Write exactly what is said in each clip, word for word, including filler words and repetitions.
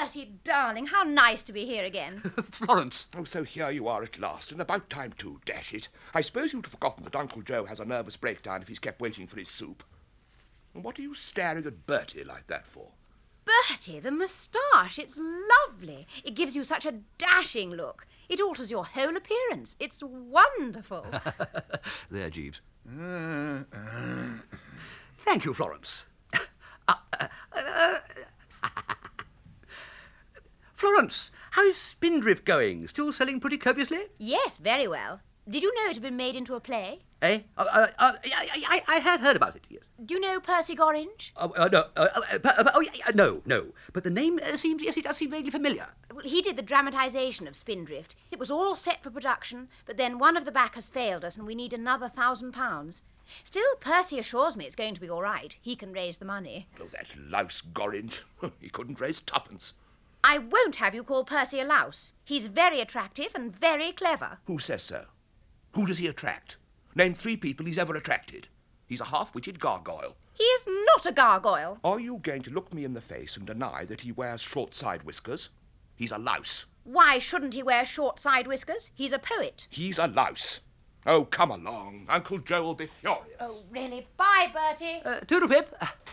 Bertie, darling, how nice to be here again. Florence. Oh, so here you are at last, and about time too, dash it. I suppose you'd have forgotten that Uncle Joe has a nervous breakdown if he's kept waiting for his soup. And what are you staring at Bertie like that for? Bertie, the moustache, it's lovely. It gives you such a dashing look. It alters your whole appearance. It's wonderful. There, Jeeves. Uh, uh. Thank you, Florence. Uh, uh, uh, Florence, how's Spindrift going? Still selling pretty copiously? Yes, very well. Did you know it had been made into a play? Eh? Uh, uh, uh, I, I, I had heard about it, yes. Do you know Percy Gorringe? Uh, uh, no, uh, uh, uh, oh, yeah, no, no. But the name uh, seems, yes, it does seem vaguely familiar. Well, he did the dramatisation of Spindrift. It was all set for production, but then one of the backers failed us and we need another thousand pounds. Still, Percy assures me it's going to be all right. He can raise the money. Oh, that louse Gorringe. He couldn't raise twopence. I won't have you call Percy a louse. He's very attractive and very clever. Who says so? Who does he attract? Name three people he's ever attracted. He's a half-witted gargoyle. He is not a gargoyle. Are you going to look me in the face and deny that he wears short side whiskers? He's a louse. Why shouldn't he wear short side whiskers? He's a poet. He's a louse. Oh, come along. Uncle Joe will be furious. Oh, really? Bye, Bertie. Uh, Toodle-pip.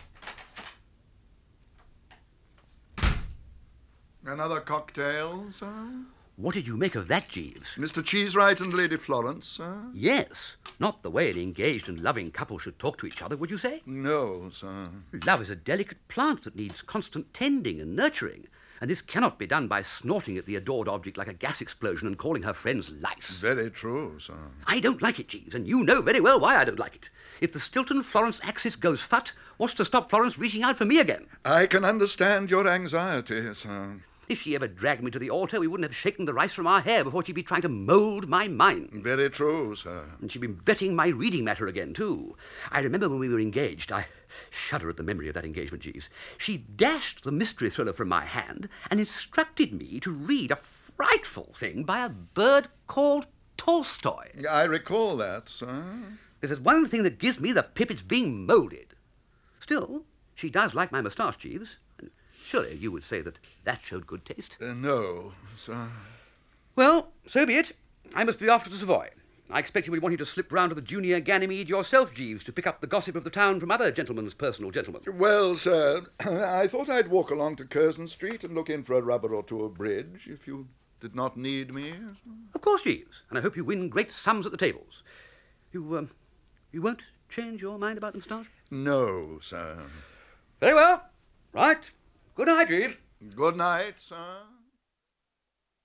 Another cocktail, sir? What did you make of that, Jeeves? Mister Cheesewright and Lady Florence, sir? Yes. Not the way an engaged and loving couple should talk to each other, would you say? No, sir. Love is a delicate plant that needs constant tending and nurturing, and this cannot be done by snorting at the adored object like a gas explosion and calling her friends lice. Very true, sir. I don't like it, Jeeves, and you know very well why I don't like it. If the Stilton-Florence axis goes fut, what's to stop Florence reaching out for me again? I can understand your anxiety, sir. If she ever dragged me to the altar, we wouldn't have shaken the rice from our hair before she'd be trying to mould my mind. Very true, sir. And she'd been betting my reading matter again, too. I remember when we were engaged. I shudder at the memory of that engagement, Jeeves. She dashed the mystery thriller from my hand and instructed me to read a frightful thing by a bird called Tolstoy. I recall that, sir. If there's one thing that gives me the pip, it's being moulded. Still, she does like my moustache, Jeeves. Surely you would say that that showed good taste. Uh, no, sir. Well, so be it. I must be off to the Savoy. I expect you will be wanting to slip round to the Junior Ganymede yourself, Jeeves, to pick up the gossip of the town from other gentlemen's personal gentlemen. Well, sir, I thought I'd walk along to Curzon Street and look in for a rubber or two of bridge, if you did not need me. Of course, Jeeves, and I hope you win great sums at the tables. You, um, you won't change your mind about the moustache? No, sir. Very well. Right. Good night, Jeeves. Good night, sir.